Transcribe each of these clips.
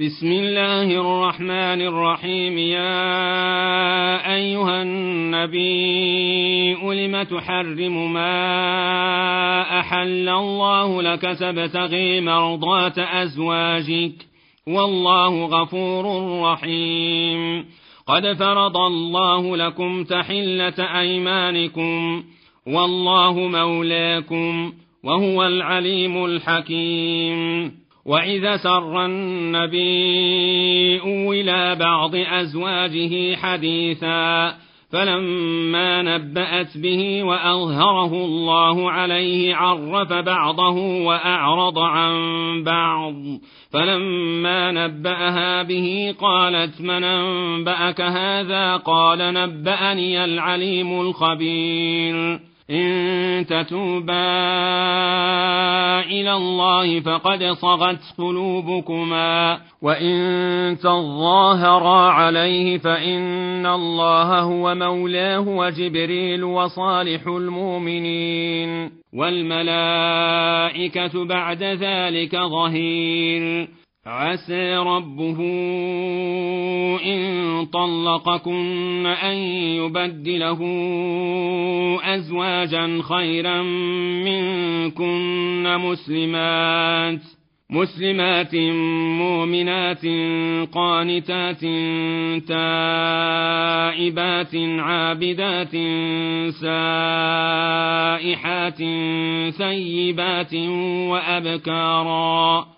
بسم الله الرحمن الرحيم. يا أيها النبي لم تحرم ما أحل الله لك تبتغي مرضات أزواجك والله غفور رحيم. قد فرض الله لكم تحلة أيمانكم والله مولاكم وهو العليم الحكيم. وإذا سر النبي إلى بعض أزواجه حديثا فلما نبأت به وأظهره الله عليه عرف بعضه وأعرض عن بعض، فلما نبأها به قالت من أنبأك هذا؟ قال نبأني العليم الخبير. إن تتوبا إلى الله فقد صغت قلوبكما وإن تظاهرا عليه فإن الله هو مولاه وجبريل وصالح المؤمنين والملائكة بعد ذلك ظهير. عسى ربه إن طلقكن أن يبدله أزواجا خيرا منكن مسلمات مؤمنات قانتات تائبات عابدات سائحات ثيبات وأبكارا.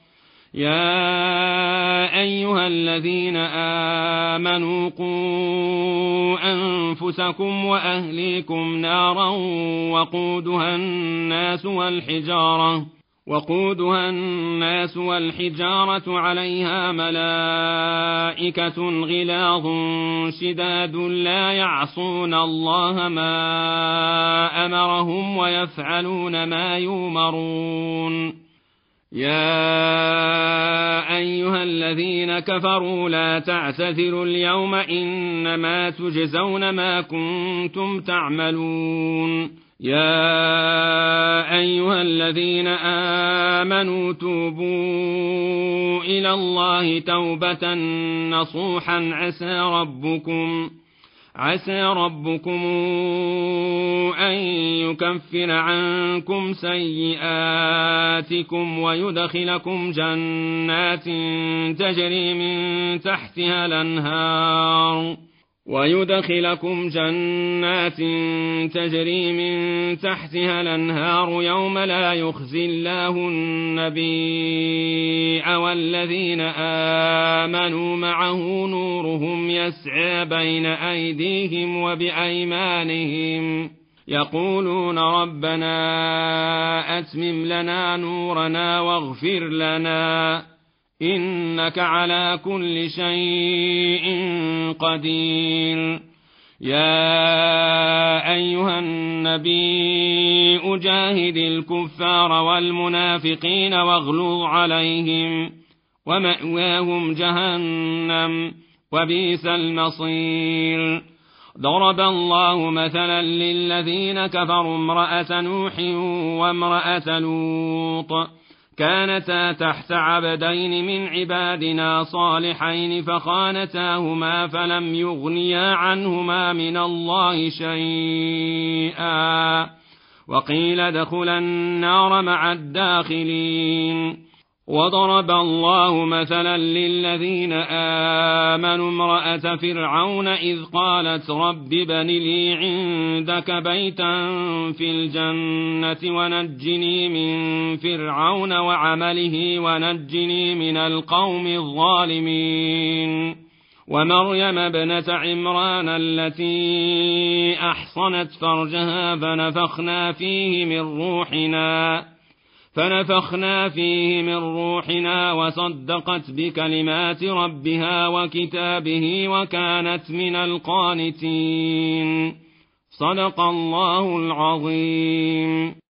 يا أيها الذين آمنوا قوا أنفسكم وأهليكم نارا وقودها الناس والحجارة عليها ملائكة غلاظ شداد لا يعصون الله ما أمرهم ويفعلون ما يؤمرون. يا أيها الذين كفروا لا تعتذروا اليوم إنما تجزون ما كنتم تعملون. يا أيها الذين آمنوا توبوا إلى الله توبة نصوحا عسى ربكم أن يكفر عنكم سيئاتكم ويدخلكم جنات تجري من تحتها الأنهار يوم لا يخزي الله النبي والذين آمنوا معه نورهم يسعى بين أيديهم وبأيمانهم يقولون ربنا أتمم لنا نورنا واغفر لنا إنك على كل شيء قدير. يا أيها النبي أجاهد الكفار والمنافقين واغلظ عليهم ومأواهم جهنم وبئس المصير. ضرب الله مثلا للذين كفروا امرأة نوح وامرأة لوط كانتا تحت عبدين من عبادنا صالحين فخانتاهما فلم يغنيا عنهما من الله شيئا وقيل ادخلا النار مع الداخلين. وضرب الله مثلا للذين آمنوا امرأة فرعون إذ قالت رب ابن لي عندك بيتا في الجنة ونجني من فرعون وعمله ونجني من القوم الظالمين. ومريم ابنة عمران التي أحصنت فرجها فنفخنا فيه من روحنا وصدقت بكلمات ربها وكتابه وكانت من القانتين. صدق الله العظيم.